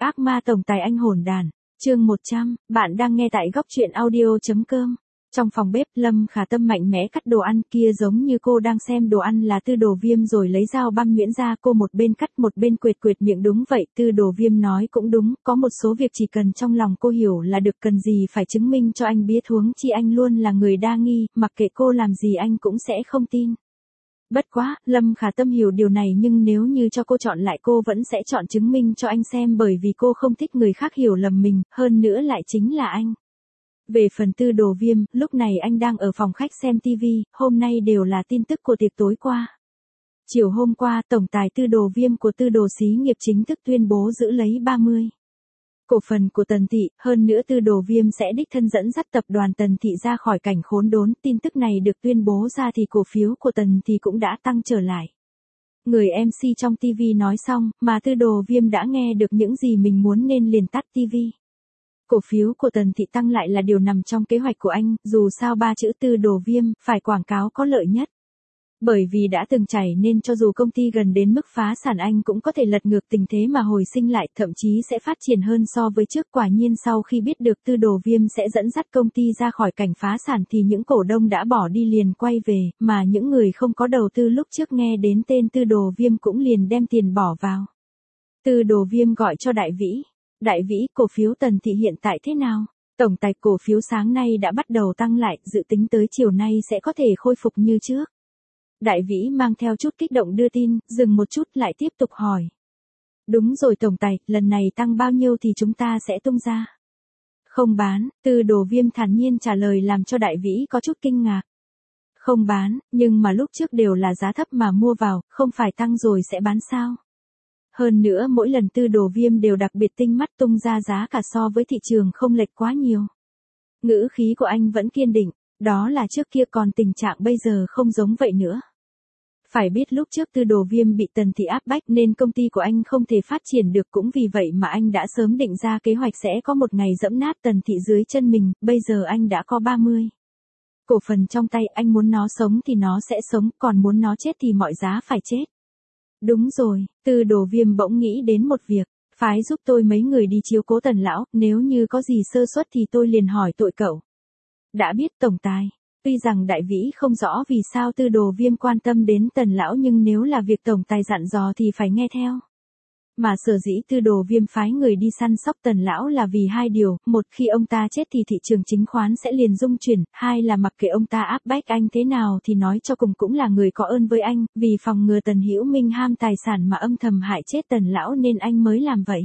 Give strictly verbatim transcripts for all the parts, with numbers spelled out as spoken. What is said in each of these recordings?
ác ma tổng tài anh hỗn đàn. Chương một trăm, bạn đang nghe tại góc truyện audio.com. Trong phòng bếp, Lâm Khả Tâm mạnh mẽ cắt đồ ăn, kia giống như cô đang xem đồ ăn là Tư Đồ Viêm rồi lấy dao băm nhuyễn ra, cô một bên cắt một bên quệt quệt miệng. Đúng vậy, Tư Đồ Viêm nói cũng đúng, có một số việc chỉ cần trong lòng cô hiểu là được, cần gì phải chứng minh cho anh biết, huống chi anh luôn là người đa nghi, mặc kệ cô làm gì anh cũng sẽ không tin. Bất quá, Lâm Khả Tâm hiểu điều này, nhưng nếu như cho cô chọn lại cô vẫn sẽ chọn chứng minh cho anh xem, bởi vì cô không thích người khác hiểu lầm mình, hơn nữa lại chính là anh. Về phần Tư Đồ Viêm, lúc này anh đang ở phòng khách xem tivi, hôm nay đều là tin tức của tiệc tối qua. Chiều hôm qua, tổng tài Tư Đồ Viêm của Tư Đồ xí nghiệp chính thức tuyên bố giữ lấy ba mươi cổ phần của Tần Thị, hơn nữa Tư Đồ Viêm sẽ đích thân dẫn dắt tập đoàn Tần Thị ra khỏi cảnh khốn đốn. Tin tức này được tuyên bố ra thì cổ phiếu của Tần Thị cũng đã tăng trở lại. Người em xê trong tivi nói xong, mà Tư Đồ Viêm đã nghe được những gì mình muốn nên liền tắt tivi. Cổ phiếu của Tần Thị tăng lại là điều nằm trong kế hoạch của anh, dù sao ba chữ Tư Đồ Viêm, phải quảng cáo có lợi nhất. Bởi vì đã từng chảy nên cho dù công ty gần đến mức phá sản anh cũng có thể lật ngược tình thế mà hồi sinh lại, thậm chí sẽ phát triển hơn so với trước. Quả nhiên sau khi biết được Tư Đồ Viêm sẽ dẫn dắt công ty ra khỏi cảnh phá sản thì những cổ đông đã bỏ đi liền quay về, mà những người không có đầu tư lúc trước nghe đến tên Tư Đồ Viêm cũng liền đem tiền bỏ vào. Tư Đồ Viêm gọi cho Đại Vĩ. Đại Vĩ, cổ phiếu Tần Thị hiện tại thế nào? Tổng tài, cổ phiếu sáng nay đã bắt đầu tăng lại, dự tính tới chiều nay sẽ có thể khôi phục như trước. Đại Vĩ mang theo chút kích động đưa tin, dừng một chút lại tiếp tục hỏi. Đúng rồi tổng tài, lần này tăng bao nhiêu thì chúng ta sẽ tung ra? Không bán, Tư Đồ Viêm thản nhiên trả lời làm cho Đại Vĩ có chút kinh ngạc. Không bán, nhưng mà lúc trước đều là giá thấp mà mua vào, không phải tăng rồi sẽ bán sao? Hơn nữa mỗi lần Tư Đồ Viêm đều đặc biệt tinh mắt tung ra giá cả so với thị trường không lệch quá nhiều. Ngữ khí của anh vẫn kiên định, đó là trước kia, còn tình trạng bây giờ không giống vậy nữa. Phải biết lúc trước Tư Đồ Viêm bị Tần Thị áp bách nên công ty của anh không thể phát triển được, cũng vì vậy mà anh đã sớm định ra kế hoạch sẽ có một ngày giẫm nát Tần Thị dưới chân mình. Bây giờ anh đã có ba mươi cổ phần trong tay, anh muốn nó sống thì nó sẽ sống, còn muốn nó chết thì mọi giá phải chết. Đúng rồi, Tư Đồ Viêm bỗng nghĩ đến một việc, phái giúp tôi mấy người đi chiếu cố Tần lão, nếu như có gì sơ suất thì tôi liền hỏi tội cậu. Đã biết tổng tài. Tuy rằng Đại Vĩ không rõ vì sao Tư Đồ Viêm quan tâm đến Tần lão, nhưng nếu là việc tổng tài dặn dò thì phải nghe theo. Mà sở dĩ Tư Đồ Viêm phái người đi săn sóc Tần lão là vì hai điều, một khi ông ta chết thì thị trường chứng khoán sẽ liền rung chuyển, hai là mặc kệ ông ta áp bách anh thế nào thì nói cho cùng cũng là người có ơn với anh, vì phòng ngừa Tần Hữu Minh ham tài sản mà âm thầm hại chết Tần lão nên anh mới làm vậy.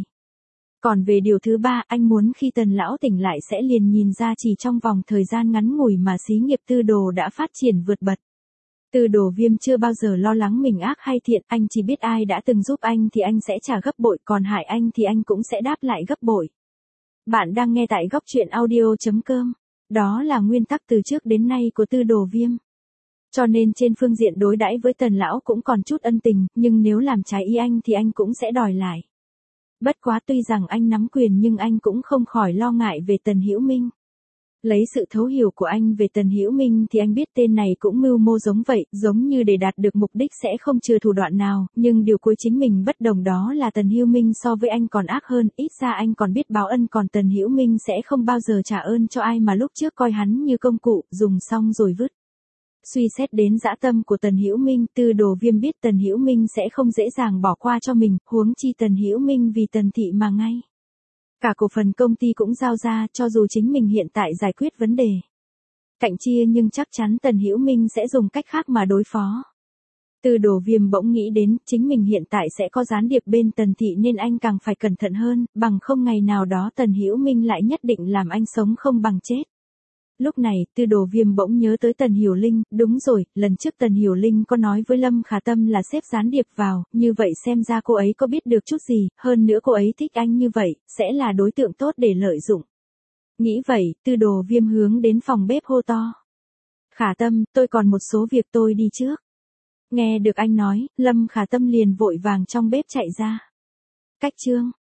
Còn về điều thứ ba, anh muốn khi Tần lão tỉnh lại sẽ liền nhìn ra chỉ trong vòng thời gian ngắn ngủi mà xí nghiệp Tư Đồ đã phát triển vượt bậc. Tư Đồ Viêm chưa bao giờ lo lắng mình ác hay thiện, anh chỉ biết ai đã từng giúp anh thì anh sẽ trả gấp bội, còn hại anh thì anh cũng sẽ đáp lại gấp bội. Bạn đang nghe tại góc truyện audio.com. Đó là nguyên tắc từ trước đến nay của Tư Đồ Viêm. Cho nên trên phương diện đối đãi với Tần lão cũng còn chút ân tình, nhưng nếu làm trái ý anh thì anh cũng sẽ đòi lại. Bất quá tuy rằng anh nắm quyền nhưng anh cũng không khỏi lo ngại về Tần Hữu Minh. Lấy sự thấu hiểu của anh về Tần Hữu Minh thì anh biết tên này cũng mưu mô giống vậy, giống như để đạt được mục đích sẽ không chừa thủ đoạn nào, nhưng điều cuối chính mình bất đồng đó là Tần Hữu Minh so với anh còn ác hơn, ít ra anh còn biết báo ân, còn Tần Hữu Minh sẽ không bao giờ trả ơn cho ai mà lúc trước coi hắn như công cụ, dùng xong rồi vứt. Suy xét đến dã tâm của Tần Hữu Minh, Tư Đồ Viêm biết Tần Hữu Minh sẽ không dễ dàng bỏ qua cho mình, huống chi Tần Hữu Minh vì Tần Thị mà ngay cả cổ phần công ty cũng giao ra, cho dù chính mình hiện tại giải quyết vấn đề cạnh chia nhưng chắc chắn Tần Hữu Minh sẽ dùng cách khác mà đối phó. Tư Đồ Viêm bỗng nghĩ đến, chính mình hiện tại sẽ có gián điệp bên Tần Thị nên anh càng phải cẩn thận hơn, bằng không ngày nào đó Tần Hữu Minh lại nhất định làm anh sống không bằng chết. Lúc này, Tư Đồ Viêm bỗng nhớ tới Tần Hiểu Linh, đúng rồi, lần trước Tần Hiểu Linh có nói với Lâm Khả Tâm là xếp gián điệp vào, như vậy xem ra cô ấy có biết được chút gì, hơn nữa cô ấy thích anh như vậy, sẽ là đối tượng tốt để lợi dụng. Nghĩ vậy, Tư Đồ Viêm hướng đến phòng bếp hô to. Khả Tâm, tôi còn một số việc tôi đi trước. Nghe được anh nói, Lâm Khả Tâm liền vội vàng trong bếp chạy ra. Cách chương.